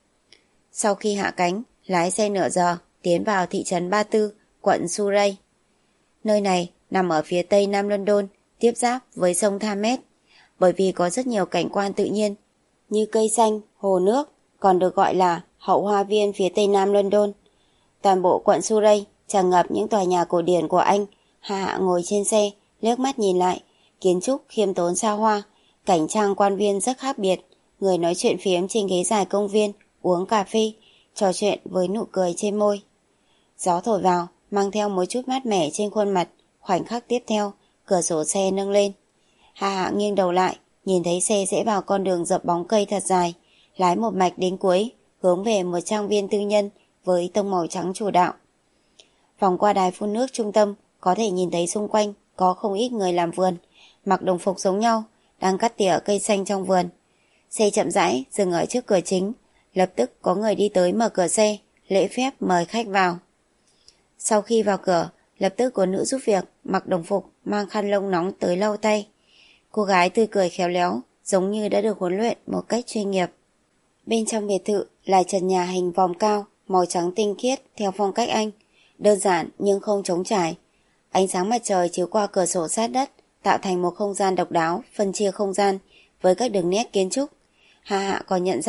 Sau khi hạ cánh, lái xe nửa giờ tiến vào thị trấn Ba Tư, quận Surrey. Nơi này nằm ở phía tây Nam London, tiếp giáp với sông Thames. Bởi vì có rất nhiều cảnh quan tự nhiên như cây xanh, hồ nước, còn được gọi là hậu hoa viên phía tây Nam London. Toàn bộ quận Surrey tràn ngập những tòa nhà cổ điển của Anh. Hà Hạ ngồi trên xe, liếc mắt nhìn lại, kiến trúc khiêm tốn xa hoa, cảnh trang quan viên rất khác biệt. Người nói chuyện phiếm trên ghế dài công viên, uống cà phê, trò chuyện với nụ cười trên môi. Gió thổi vào, mang theo một chút mát mẻ trên khuôn mặt. Khoảnh khắc tiếp theo, cửa sổ xe nâng lên. Hà Hạ nghiêng đầu lại, nhìn thấy xe rẽ vào con đường dập bóng cây thật dài, lái một mạch đến cuối, hướng về một trang viên tư nhân với tông màu trắng chủ đạo. Vòng qua đài phun nước trung tâm, có thể nhìn thấy xung quanh có không ít người làm vườn, mặc đồng phục giống nhau, đang cắt tỉa cây xanh trong vườn. Xe chậm rãi dừng ở trước cửa chính, lập tức có người đi tới mở cửa xe, lễ phép mời khách vào. Sau khi vào cửa, lập tức có nữ giúp việc mặc đồng phục mang khăn lông nóng tới lau tay. Cô gái tươi cười khéo léo, giống như đã được huấn luyện một cách chuyên nghiệp. Bên trong biệt thự là trần nhà hình vòm cao, màu trắng tinh khiết theo phong cách Anh, đơn giản nhưng không trống trải. Ánh sáng mặt trời chiếu qua cửa sổ sát đất, tạo thành một không gian độc đáo, phân chia không gian với các đường nét kiến trúc. Hà Hạ còn nhận ra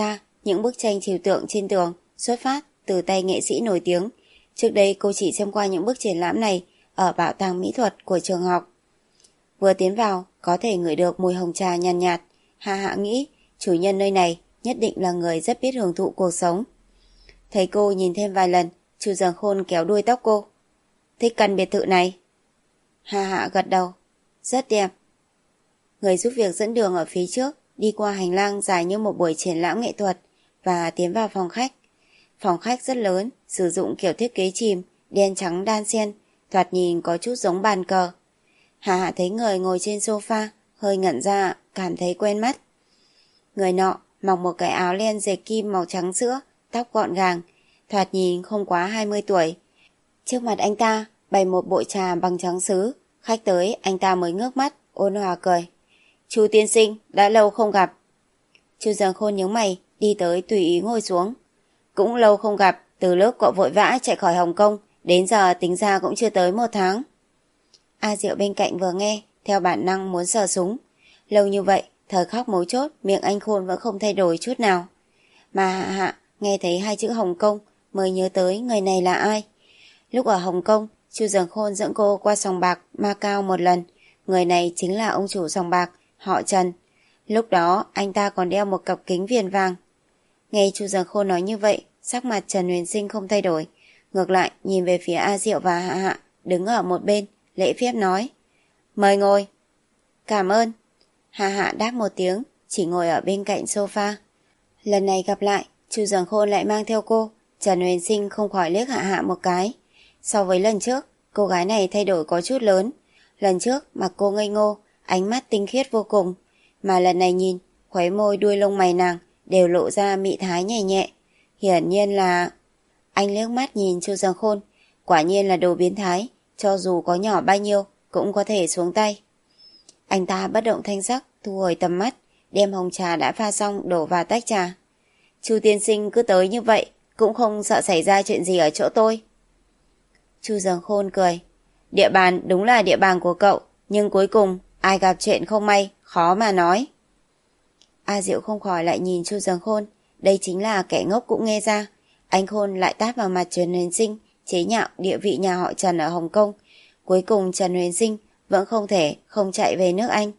những bức tranh trừu tượng trên tường xuất phát từ tay nghệ sĩ nổi tiếng. Trước đây cô chỉ xem qua những bức triển lãm này ở bảo tàng mỹ thuật của trường học. Vừa tiến vào, có thể ngửi được mùi hồng trà nhàn nhạt, nhạt. Hạ Hạ nghĩ chủ nhân nơi này nhất định là người rất biết hưởng thụ cuộc sống. Thấy cô nhìn thêm vài lần, Chu Dần Khôn kéo đuôi tóc cô. Thích căn biệt thự này? Hạ Hạ gật đầu. Rất đẹp. Người giúp việc dẫn đường ở phía trước, đi qua hành lang dài như một buổi triển lãm nghệ thuật và tiến vào phòng khách. Phòng khách rất lớn, sử dụng kiểu thiết kế chìm, đen trắng đan xen, thoạt nhìn có chút giống bàn cờ. Hạ Hạ thấy người ngồi trên sofa, hơi ngẩn ra, cảm thấy quen mắt. Người nọ mặc một cái áo len dệt kim màu trắng sữa, tóc gọn gàng, thoạt nhìn không quá hai mươi tuổi. Trước mặt anh ta bày một bộ trà bằng trắng sứ, khách tới anh ta mới ngước mắt, ôn hòa cười. Chu tiên sinh, đã lâu không gặp. Chu Dần Khôn nhướng mày, đi tới tùy ý ngồi xuống. Cũng lâu không gặp, từ lúc cậu vội vã chạy khỏi Hồng Kông, đến giờ tính ra cũng chưa tới một tháng. A Diệu bên cạnh vừa nghe, theo bản năng muốn sờ súng. Lâu như vậy, thời khắc mấu chốt, miệng anh Khôn vẫn không thay đổi chút nào. Mà Hạ Hạ nghe thấy hai chữ Hồng Kông mới nhớ tới người này là ai. Lúc ở Hồng Kông, Chu Dần Khôn dẫn cô qua sòng bạc Macau một lần. Người này chính là ông chủ sòng bạc, họ Trần. Lúc đó anh ta còn đeo một cặp kính viền vàng. Nghe Chu Dần Khôn nói như vậy, sắc mặt Trần Huyền Sinh không thay đổi, ngược lại nhìn về phía A Diệu và Hạ Hạ đứng ở một bên, lễ phép nói: Mời ngồi. Cảm ơn. Hạ Hạ đáp một tiếng, chỉ ngồi ở bên cạnh sofa. Lần này gặp lại, Chu Dần Khôn lại mang theo cô. Trần Huyền Sinh không khỏi liếc Hạ Hạ một cái. So với lần trước, cô gái này thay đổi có chút lớn. Lần trước mặc cô ngây ngô, ánh mắt tinh khiết vô cùng, mà lần này nhìn, khóe môi đuôi lông mày nàng đều lộ ra mị thái nhẹ nhẹ. Hiển nhiên là... Anh liếc mắt nhìn Chu Dần Khôn, quả nhiên là đồ biến thái, cho dù có nhỏ bao nhiêu cũng có thể xuống tay. Anh ta bất động thanh sắc, thu hồi tầm mắt, đem hồng trà đã pha xong đổ vào tách trà. Chu tiên sinh cứ tới như vậy, cũng không sợ xảy ra chuyện gì ở chỗ tôi. Chu Dần Khôn cười. Địa bàn đúng là địa bàn của cậu, nhưng cuối cùng ai gặp chuyện không may, khó mà nói. A Diệu không khỏi lại nhìn Chu Dần Khôn, đây chính là kẻ ngốc cũng nghe ra. Anh Khôn lại tát vào mặt Trần Huyền Sinh, chế nhạo địa vị nhà họ Trần ở Hồng Kông. Cuối cùng Trần Huyền Sinh vẫn không thể không chạy về nước Anh.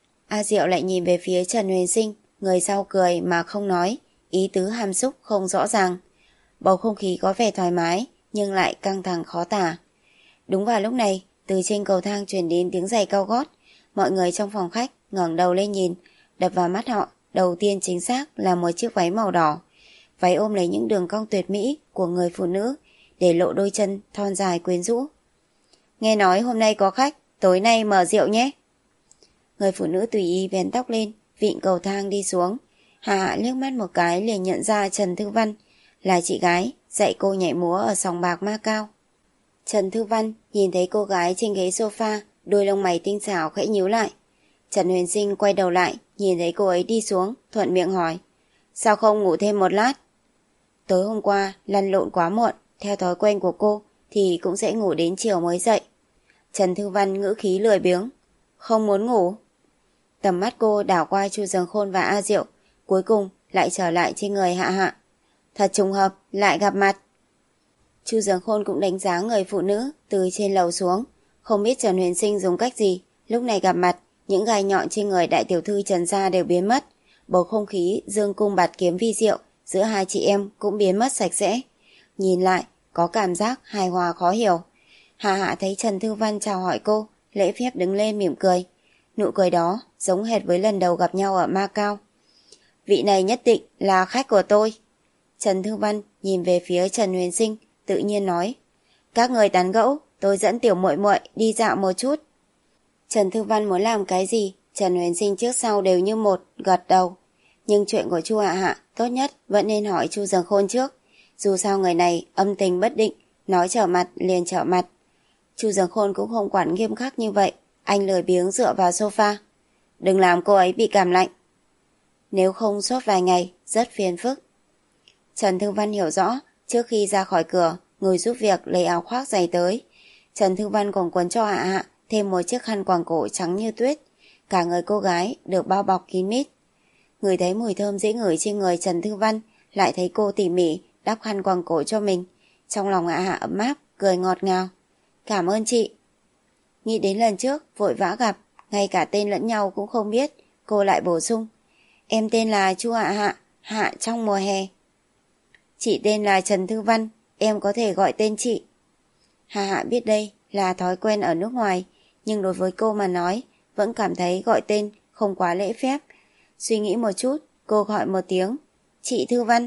A Diệu lại nhìn về phía Trần Huyền Sinh, người sau cười mà không nói, ý tứ hàm xúc không rõ ràng. Bầu không khí có vẻ thoải mái, nhưng lại căng thẳng khó tả. Đúng vào lúc này, từ trên cầu thang truyền đến tiếng giày cao gót. Mọi người trong phòng khách ngẩng đầu lên nhìn, đập vào mắt họ đầu tiên chính xác là một chiếc váy màu đỏ. Váy ôm lấy những đường cong tuyệt mỹ của người phụ nữ, để lộ đôi chân thon dài quyến rũ. Nghe nói hôm nay có khách, tối nay mở rượu nhé. Người phụ nữ tùy ý vén tóc lên, vịn cầu thang đi xuống. Hạ Hạ liếc mắt một cái liền nhận ra Trần Thư Văn, là chị gái dạy cô nhảy múa ở sòng bạc Macau. Trần Thư Văn nhìn thấy cô gái trên ghế sofa, đôi lông mày tinh xảo khẽ nhíu lại. Trần Huyền Sinh quay đầu lại, nhìn thấy cô ấy đi xuống, thuận miệng hỏi: Sao không ngủ thêm một lát? Tối hôm qua lăn lộn quá muộn, theo thói quen của cô thì cũng sẽ ngủ đến chiều mới dậy. Trần Thư Văn ngữ khí lười biếng: Không muốn ngủ. Tầm mắt cô đảo qua Chu Dần Khôn và A Diệu, cuối cùng lại trở lại trên người Hạ Hạ. Thật trùng hợp, lại gặp mặt. Chu Dần Khôn cũng đánh giá người phụ nữ từ trên lầu xuống, không biết Trần Huyền Sinh dùng cách gì, lúc này gặp mặt, những gai nhọn trên người đại tiểu thư Trần gia đều biến mất, bầu không khí dương cung bạt kiếm vi diệu giữa hai chị em cũng biến mất sạch sẽ. Nhìn lại, có cảm giác hài hòa khó hiểu. Hạ Hạ thấy Trần Thư Văn chào hỏi cô, lễ phép đứng lên mỉm cười. Nụ cười đó giống hệt với lần đầu gặp nhau ở Macau. Vị này nhất định là khách của tôi. Trần Thư Văn nhìn về phía Trần Huyền Sinh, tự nhiên nói: Các người tán gẫu, tôi dẫn tiểu muội muội đi dạo một chút. Trần Thư Văn muốn làm cái gì, Trần Huyền Sinh trước sau đều như một, gật đầu. Nhưng chuyện của Chu Hạ Hạ tốt nhất vẫn nên hỏi Chu Dần Khôn trước. Dù sao người này âm tình bất định, nói trở mặt liền trở mặt. Chu Dần Khôn cũng không quản nghiêm khắc như vậy, anh lười biếng dựa vào sofa. Đừng làm cô ấy bị cảm lạnh. Nếu không sốt vài ngày, rất phiền phức. Trần Thư Văn hiểu rõ, trước khi ra khỏi cửa, người giúp việc lấy áo khoác giày tới. Trần Thư Văn còn quấn cho Hạ Hạ thêm một chiếc khăn quàng cổ trắng như tuyết. Cả người cô gái được bao bọc kín mít. Người thấy mùi thơm dễ ngửi trên người Trần Thư Văn, lại thấy cô tỉ mỉ đắp khăn quàng cổ cho mình. Trong lòng Hạ Hạ ấm áp, cười ngọt ngào. Cảm ơn chị. Nghĩ đến lần trước vội vã gặp, ngay cả tên lẫn nhau cũng không biết, cô lại bổ sung. Em tên là Chu Hạ Hạ, Hạ trong mùa hè. Chị tên là Trần Thư Văn, em có thể gọi tên chị. Hạ Hạ biết đây là thói quen ở nước ngoài, nhưng đối với cô mà nói, vẫn cảm thấy gọi tên không quá lễ phép. Suy nghĩ một chút, cô gọi một tiếng, chị Thư Văn.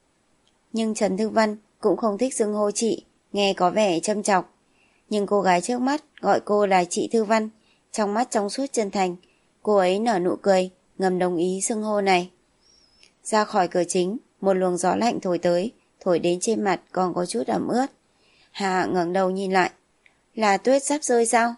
Nhưng Trần Thư Văn cũng không thích xưng hô chị, nghe có vẻ châm chọc. Nhưng cô gái trước mắt gọi cô là chị Thư Văn, trong mắt trong suốt chân thành, cô ấy nở nụ cười, ngầm đồng ý xưng hô này. Ra khỏi cửa chính, một luồng gió lạnh thổi tới, thổi đến trên mặt còn có chút ẩm ướt. Hà ngẩng đầu nhìn lại, là tuyết sắp rơi sao?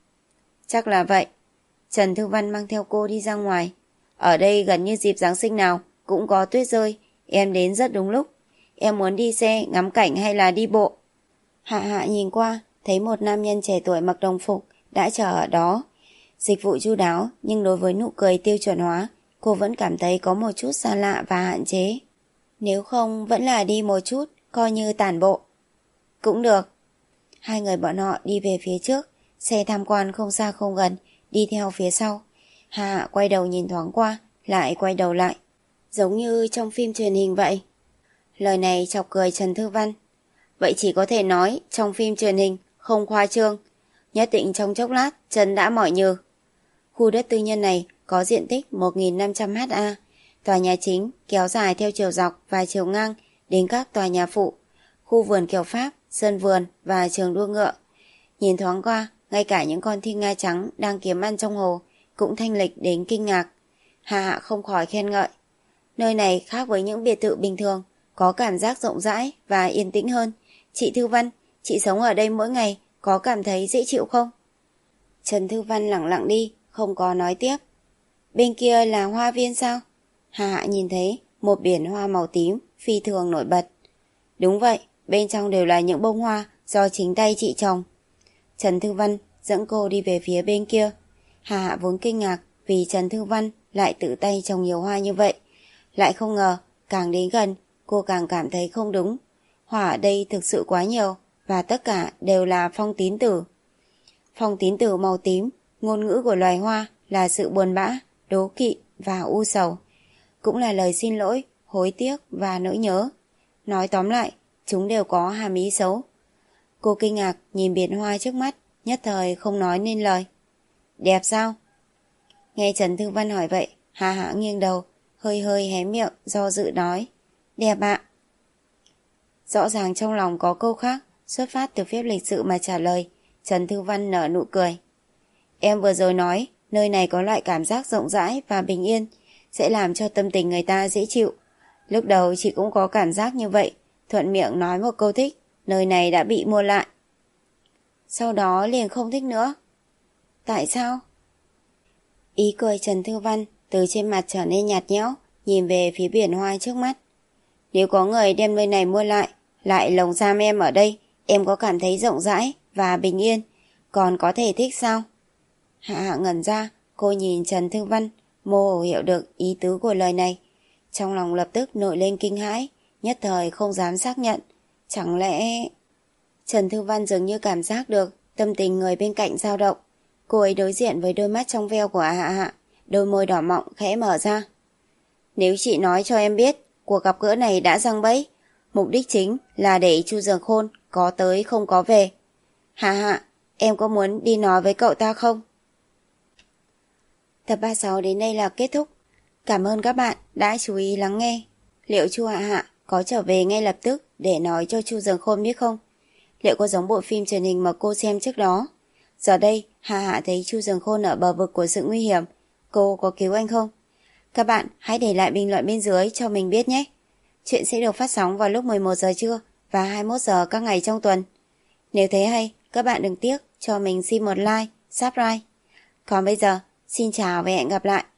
Chắc là vậy. Trần Thư Văn mang theo cô đi ra ngoài. Ở đây gần như dịp Giáng sinh nào cũng có tuyết rơi, em đến rất đúng lúc. Em muốn đi xe, ngắm cảnh hay là đi bộ? Hạ Hạ nhìn qua, thấy một nam nhân trẻ tuổi mặc đồng phục đã chờ ở đó. Dịch vụ chu đáo, nhưng đối với nụ cười tiêu chuẩn hóa, cô vẫn cảm thấy có một chút xa lạ và hạn chế. Nếu không vẫn là đi một chút, coi như tản bộ. Cũng được. Hai người bọn họ đi về phía trước, xe tham quan không xa không gần, đi theo phía sau. Hạ Hạ quay đầu nhìn thoáng qua, lại quay đầu lại. Giống như trong phim truyền hình vậy. Lời này chọc cười Trần Thư Văn. Vậy chỉ có thể nói trong phim truyền hình không khoa trương. Nhất định trong chốc lát chân đã mỏi nhừ. Khu đất tư nhân này có diện tích một nghìn năm trăm héc ta. Tòa nhà chính kéo dài theo chiều dọc và chiều ngang đến các tòa nhà phụ. Khu vườn kiểu Pháp, sân vườn và trường đua ngựa. Nhìn thoáng qua, ngay cả những con thiên nga trắng đang kiếm ăn trong hồ cũng thanh lịch đến kinh ngạc. Hạ Hạ không khỏi khen ngợi. Nơi này khác với những biệt thự bình thường, có cảm giác rộng rãi và yên tĩnh hơn. Chị Thư Văn, chị sống ở đây mỗi ngày, có cảm thấy dễ chịu không? Trần Thư Văn lẳng lặng đi, không có nói tiếp. Bên kia là hoa viên sao? Hạ Hạ nhìn thấy một biển hoa màu tím phi thường nổi bật. Đúng vậy, bên trong đều là những bông hoa do chính tay chị trồng. Trần Thư Văn dẫn cô đi về phía bên kia. Hạ Hạ vốn kinh ngạc vì Trần Thư Văn lại tự tay trồng nhiều hoa như vậy. Lại không ngờ, càng đến gần, cô càng cảm thấy không đúng. Hoa ở đây thực sự quá nhiều, và tất cả đều là phong tín tử. Phong tín tử màu tím, ngôn ngữ của loài hoa là sự buồn bã, đố kỵ và u sầu. Cũng là lời xin lỗi, hối tiếc và nỗi nhớ. Nói tóm lại, chúng đều có hàm ý xấu. Cô kinh ngạc nhìn biển hoa trước mắt, nhất thời không nói nên lời. Đẹp sao? Nghe Trần Thư Văn hỏi vậy, Hạ Hạ nghiêng đầu, hơi hơi hé miệng do dự nói. Đẹp ạ. Rõ ràng trong lòng có câu khác, xuất phát từ phép lịch sự mà trả lời. Trần Thư Văn nở nụ cười. Em vừa rồi nói, nơi này có loại cảm giác rộng rãi và bình yên, sẽ làm cho tâm tình người ta dễ chịu. Lúc đầu chị cũng có cảm giác như vậy, thuận miệng nói một câu thích, nơi này đã bị mua lại. Sau đó liền không thích nữa. Tại sao? Ý cười Trần Thư Văn từ trên mặt trở nên nhạt nhẽo, nhìn về phía biển hoa trước mắt. Nếu có người đem nơi này mua lại, lại lồng giam em ở đây, em có cảm thấy rộng rãi và bình yên, còn có thể thích sao? Hạ Hạ ngẩn ra, cô nhìn Trần Thư Văn, mơ hồ hiểu được ý tứ của lời này. Trong lòng lập tức nổi lên kinh hãi, nhất thời không dám xác nhận. Chẳng lẽ... Trần Thư Văn dường như cảm giác được tâm tình người bên cạnh dao động. Cô ấy đối diện với đôi mắt trong veo của Hạ Hạ, đôi môi đỏ mọng khẽ mở ra. Nếu chị nói cho em biết, cuộc gặp gỡ này đã giăng bẫy, mục đích chính là để Chu Dường Khôn có tới không có về. Hạ Hạ, em có muốn đi nói với cậu ta không? Tập ba mươi sáu đến đây là kết thúc. Cảm ơn các bạn đã chú ý lắng nghe. Liệu Chu Hạ Hạ có trở về ngay lập tức để nói cho Chu Dường Khôn biết không? Liệu có giống bộ phim truyền hình mà cô xem trước đó? Giờ đây, Hạ Hạ thấy Chu Dường Khôn ở bờ vực của sự nguy hiểm. Cô có cứu anh không? Các bạn hãy để lại bình luận bên dưới cho mình biết nhé. Chuyện sẽ được phát sóng vào lúc mười một giờ trưa và hai mươi mốt giờ các ngày trong tuần. Nếu thấy hay, các bạn đừng tiếc cho mình xin một like, subscribe. Còn bây giờ, xin chào và hẹn gặp lại.